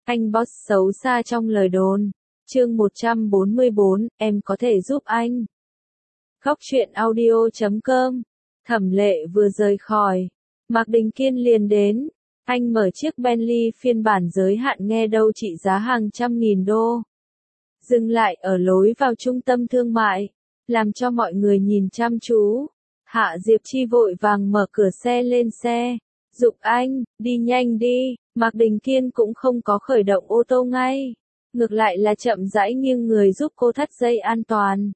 Anh boss xấu xa trong lời đồn. Chương 144, em có thể giúp anh. Góc truyện audio.com. Thẩm Lệ vừa rời khỏi, Mạc Đình Kiên liền đến. Anh mở chiếc Bentley phiên bản giới hạn nghe đâu trị giá hàng trăm nghìn đô. Dừng lại ở lối vào trung tâm thương mại, làm cho mọi người nhìn chăm chú. Hạ Diệp Chi vội vàng mở cửa xe lên xe. Giục anh, đi nhanh đi. Mạc Đình Kiên cũng không có khởi động ô tô ngay. Ngược lại là chậm rãi nghiêng người giúp cô thắt dây an toàn.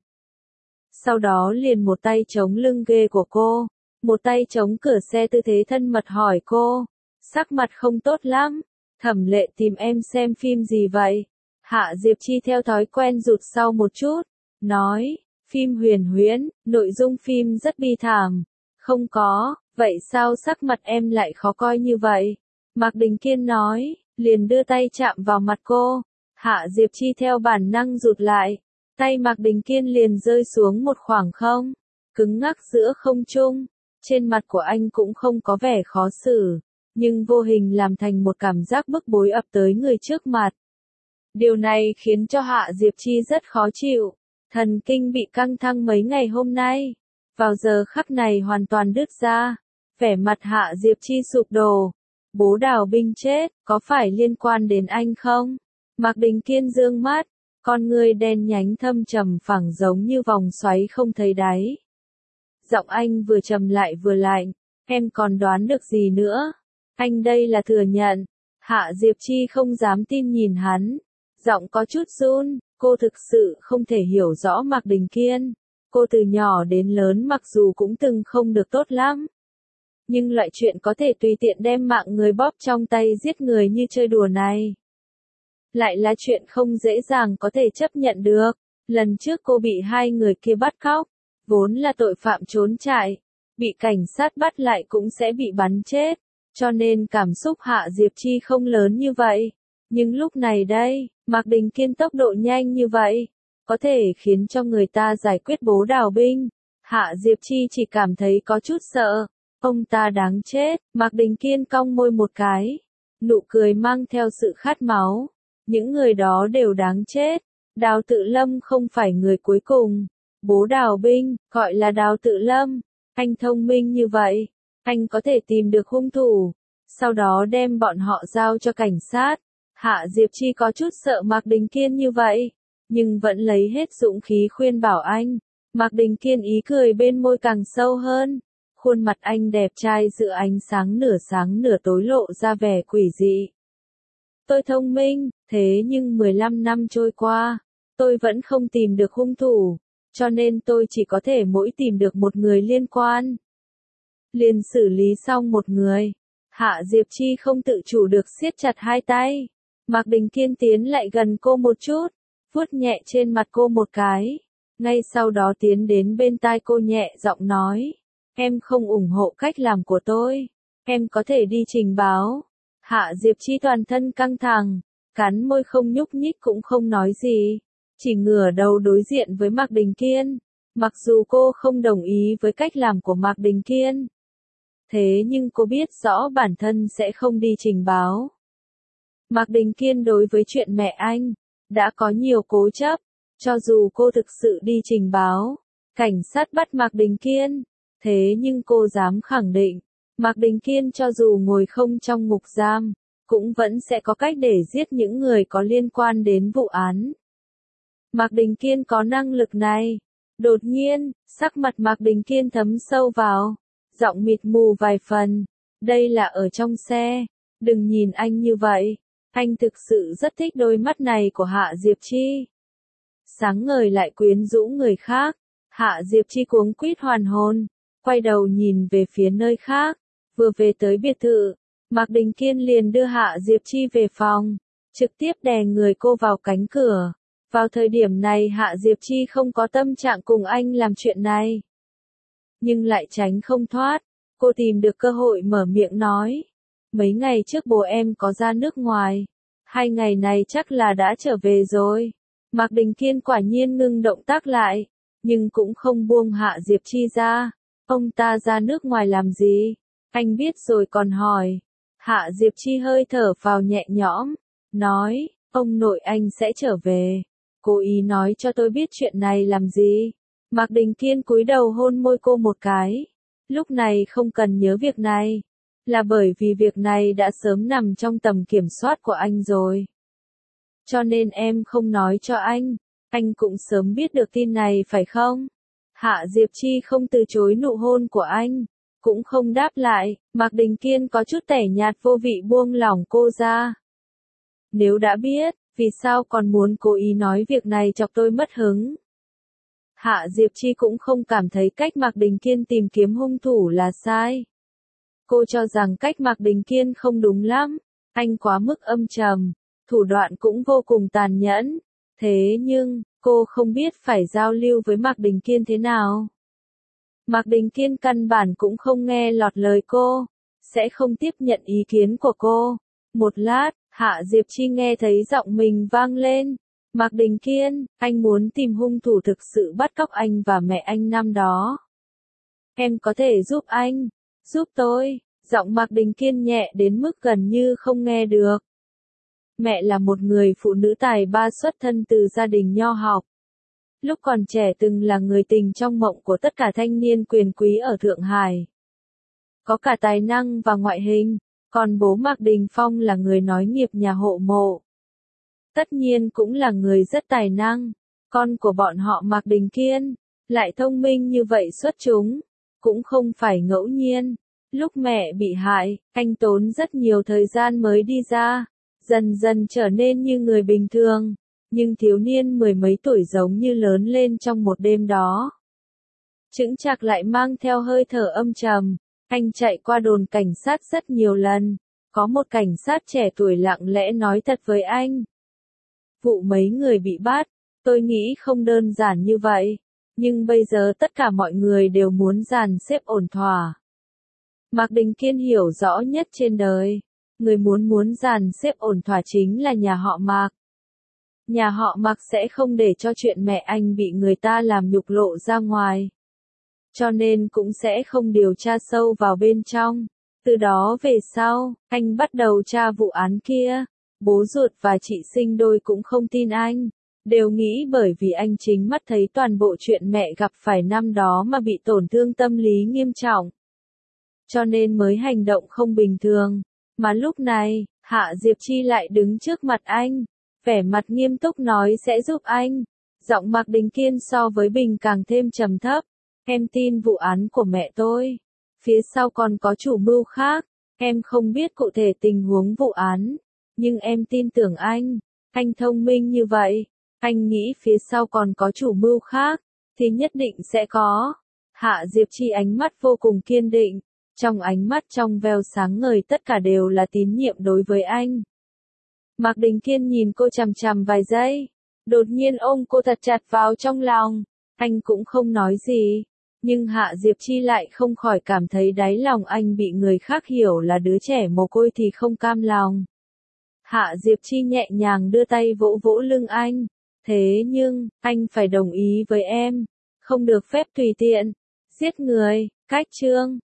Sau đó liền một tay chống lưng ghế của cô, một tay chống cửa xe tư thế thân mật hỏi cô. Sắc mặt không tốt lắm. Thẩm Lệ tìm em xem phim gì vậy? Hạ Diệp Chi theo thói quen rụt sau một chút, nói, phim huyền huyễn, nội dung phim rất bi thảm. Không có, vậy sao sắc mặt em lại khó coi như vậy? Mạc Đình Kiên nói, liền đưa tay chạm vào mặt cô. Hạ Diệp Chi theo bản năng rụt lại, tay Mạc Đình Kiên liền rơi xuống một khoảng không, cứng ngắc giữa không trung. Trên mặt của anh cũng không có vẻ khó xử, nhưng vô hình làm thành một cảm giác bức bối ập tới người trước mặt. Điều này khiến cho Hạ Diệp Chi rất khó chịu, thần kinh bị căng thẳng mấy ngày hôm nay, vào giờ khắc này hoàn toàn đứt ra. Vẻ mặt Hạ Diệp Chi sụp đổ. Bố Đào Binh chết, có phải liên quan đến anh không? Mạc Đình Kiên dương mắt, con ngươi đen nhánh thâm trầm phẳng giống như vòng xoáy không thấy đáy. Giọng anh vừa trầm lại vừa lạnh, em còn đoán được gì nữa? Anh đây là thừa nhận. Hạ Diệp Chi không dám tin nhìn hắn, giọng có chút run, cô thực sự không thể hiểu rõ Mạc Đình Kiên. Cô từ nhỏ đến lớn mặc dù cũng từng không được tốt lắm, nhưng loại chuyện có thể tùy tiện đem mạng người bóp trong tay giết người như chơi đùa này, lại là chuyện không dễ dàng có thể chấp nhận được. Lần trước cô bị hai người kia bắt cóc, vốn là tội phạm trốn chạy, bị cảnh sát bắt lại cũng sẽ bị bắn chết, cho nên cảm xúc Hạ Diệp Chi không lớn như vậy. Nhưng lúc này đây, Mạc Đình Kiên tốc độ nhanh như vậy, có thể khiến cho người ta giải quyết Bố Đào Binh. Hạ Diệp Chi chỉ cảm thấy có chút sợ. Ông ta đáng chết. Mạc Đình Kiên cong môi một cái, nụ cười mang theo sự khát máu. Những người đó đều đáng chết. Đào Tự Lâm không phải người cuối cùng. Bố Đào Binh, gọi là Đào Tự Lâm. Anh thông minh như vậy, anh có thể tìm được hung thủ, sau đó đem bọn họ giao cho cảnh sát. Hạ Diệp Chi có chút sợ Mạc Đình Kiên như vậy, nhưng vẫn lấy hết dũng khí khuyên bảo anh. Mạc Đình Kiên ý cười bên môi càng sâu hơn. Khuôn mặt anh đẹp trai giữa ánh sáng nửa tối lộ ra vẻ quỷ dị. Tôi thông minh, thế nhưng 15 năm trôi qua, tôi vẫn không tìm được hung thủ, cho nên tôi chỉ có thể mỗi tìm được một người liên quan, liền xử lý xong một người. Hạ Diệp Chi không tự chủ được siết chặt hai tay. Mạc Đình Kiên tiến lại gần cô một chút, vuốt nhẹ trên mặt cô một cái, ngay sau đó tiến đến bên tai cô nhẹ giọng nói, em không ủng hộ cách làm của tôi, em có thể đi trình báo. Hạ Diệp Chi toàn thân căng thẳng, cắn môi không nhúc nhích cũng không nói gì, chỉ ngửa đầu đối diện với Mạc Đình Kiên. Mặc dù cô không đồng ý với cách làm của Mạc Đình Kiên, thế nhưng cô biết rõ bản thân sẽ không đi trình báo. Mạc Đình Kiên đối với chuyện mẹ anh đã có nhiều cố chấp, cho dù cô thực sự đi trình báo, cảnh sát bắt Mạc Đình Kiên, thế nhưng cô dám khẳng định, Mạc Đình Kiên cho dù ngồi không trong ngục giam, cũng vẫn sẽ có cách để giết những người có liên quan đến vụ án. Mạc Đình Kiên có năng lực này. Đột nhiên, sắc mặt Mạc Đình Kiên thấm sâu vào, giọng mịt mù vài phần, đây là ở trong xe, đừng nhìn anh như vậy, anh thực sự rất thích đôi mắt này của Hạ Diệp Chi. Sáng ngời lại quyến rũ người khác. Hạ Diệp Chi cuống quýt hoàn hồn, quay đầu nhìn về phía nơi khác. Vừa về tới biệt thự, Mạc Đình Kiên liền đưa Hạ Diệp Chi về phòng, trực tiếp đè người cô vào cánh cửa. Vào thời điểm này Hạ Diệp Chi không có tâm trạng cùng anh làm chuyện này, nhưng lại tránh không thoát. Cô tìm được cơ hội mở miệng nói, mấy ngày trước bố em có ra nước ngoài, 2 ngày này chắc là đã trở về rồi. Mạc Đình Kiên quả nhiên ngưng động tác lại, nhưng cũng không buông Hạ Diệp Chi ra. Ông ta ra nước ngoài làm gì? Anh biết rồi còn hỏi. Hạ Diệp Chi hơi thở phào nhẹ nhõm, nói, ông nội anh sẽ trở về. Cố ý nói cho tôi biết chuyện này làm gì? Mạc Đình Kiên cúi đầu hôn môi cô một cái. Lúc này không cần nhớ việc này. Là bởi vì việc này đã sớm nằm trong tầm kiểm soát của anh rồi. Cho nên em không nói cho anh cũng sớm biết được tin này phải không? Hạ Diệp Chi không từ chối nụ hôn của anh, cũng không đáp lại, Mạc Đình Kiên có chút tẻ nhạt vô vị buông lỏng cô ra. Nếu đã biết, vì sao còn muốn cố ý nói việc này chọc tôi mất hứng? Hạ Diệp Chi cũng không cảm thấy cách Mạc Đình Kiên tìm kiếm hung thủ là sai. Cô cho rằng cách Mạc Đình Kiên không đúng lắm, anh quá mức âm trầm, thủ đoạn cũng vô cùng tàn nhẫn. Thế nhưng, cô không biết phải giao lưu với Mạc Đình Kiên thế nào. Mạc Đình Kiên căn bản cũng không nghe lọt lời cô, sẽ không tiếp nhận ý kiến của cô. Một lát, Hạ Diệp Chi nghe thấy giọng mình vang lên. Mạc Đình Kiên, anh muốn tìm hung thủ thực sự bắt cóc anh và mẹ anh năm đó. Em có thể giúp anh, giúp tôi. Giọng Mạc Đình Kiên nhẹ đến mức gần như không nghe được. Mẹ là một người phụ nữ tài ba xuất thân từ gia đình nho học. Lúc còn trẻ từng là người tình trong mộng của tất cả thanh niên quyền quý ở Thượng Hải. Có cả tài năng và ngoại hình, còn bố Mạc Đình Phong là người nối nghiệp nhà hộ mộ. Tất nhiên cũng là người rất tài năng, con của bọn họ Mạc Đình Kiên, lại thông minh như vậy xuất chúng, cũng không phải ngẫu nhiên. Lúc mẹ bị hại, anh tốn rất nhiều thời gian mới đi ra, dần dần trở nên như người bình thường, nhưng thiếu niên mười mấy tuổi giống như lớn lên trong một đêm đó. Chững chạc lại mang theo hơi thở âm trầm, anh chạy qua đồn cảnh sát rất nhiều lần, có một cảnh sát trẻ tuổi lặng lẽ nói thật với anh. Vụ mấy người bị bắt, tôi nghĩ không đơn giản như vậy, nhưng bây giờ tất cả mọi người đều muốn dàn xếp ổn thỏa. Mạc Đình Kiên hiểu rõ nhất trên đời, người muốn dàn xếp ổn thỏa chính là nhà họ Mạc. Nhà họ Mạc sẽ không để cho chuyện mẹ anh bị người ta làm nhục lộ ra ngoài. Cho nên cũng sẽ không điều tra sâu vào bên trong. Từ đó về sau, anh bắt đầu tra vụ án kia. Bố ruột và chị sinh đôi cũng không tin anh. Đều nghĩ bởi vì anh chính mắt thấy toàn bộ chuyện mẹ gặp phải năm đó mà bị tổn thương tâm lý nghiêm trọng. Cho nên mới hành động không bình thường. Mà lúc này, Hạ Diệp Chi lại đứng trước mặt anh. Vẻ mặt nghiêm túc nói sẽ giúp anh. Giọng Mạc Đình Kiên so với bình càng thêm trầm thấp. Em tin vụ án của mẹ tôi. Phía sau còn có chủ mưu khác. Em không biết cụ thể tình huống vụ án. Nhưng em tin tưởng anh. Anh thông minh như vậy. Anh nghĩ phía sau còn có chủ mưu khác. Thì nhất định sẽ có. Hạ Diệp Chi ánh mắt vô cùng kiên định. Trong ánh mắt trong veo sáng ngời tất cả đều là tín nhiệm đối với anh. Mạc Đình Kiên nhìn cô chằm chằm vài giây. Đột nhiên ôm cô thật chặt vào trong lòng. Anh cũng không nói gì. Nhưng Hạ Diệp Chi lại không khỏi cảm thấy đáy lòng anh bị người khác hiểu là đứa trẻ mồ côi thì không cam lòng. Hạ Diệp Chi nhẹ nhàng đưa tay vỗ vỗ lưng anh. Thế nhưng, anh phải đồng ý với em. Không được phép tùy tiện. Giết người. Cách chương.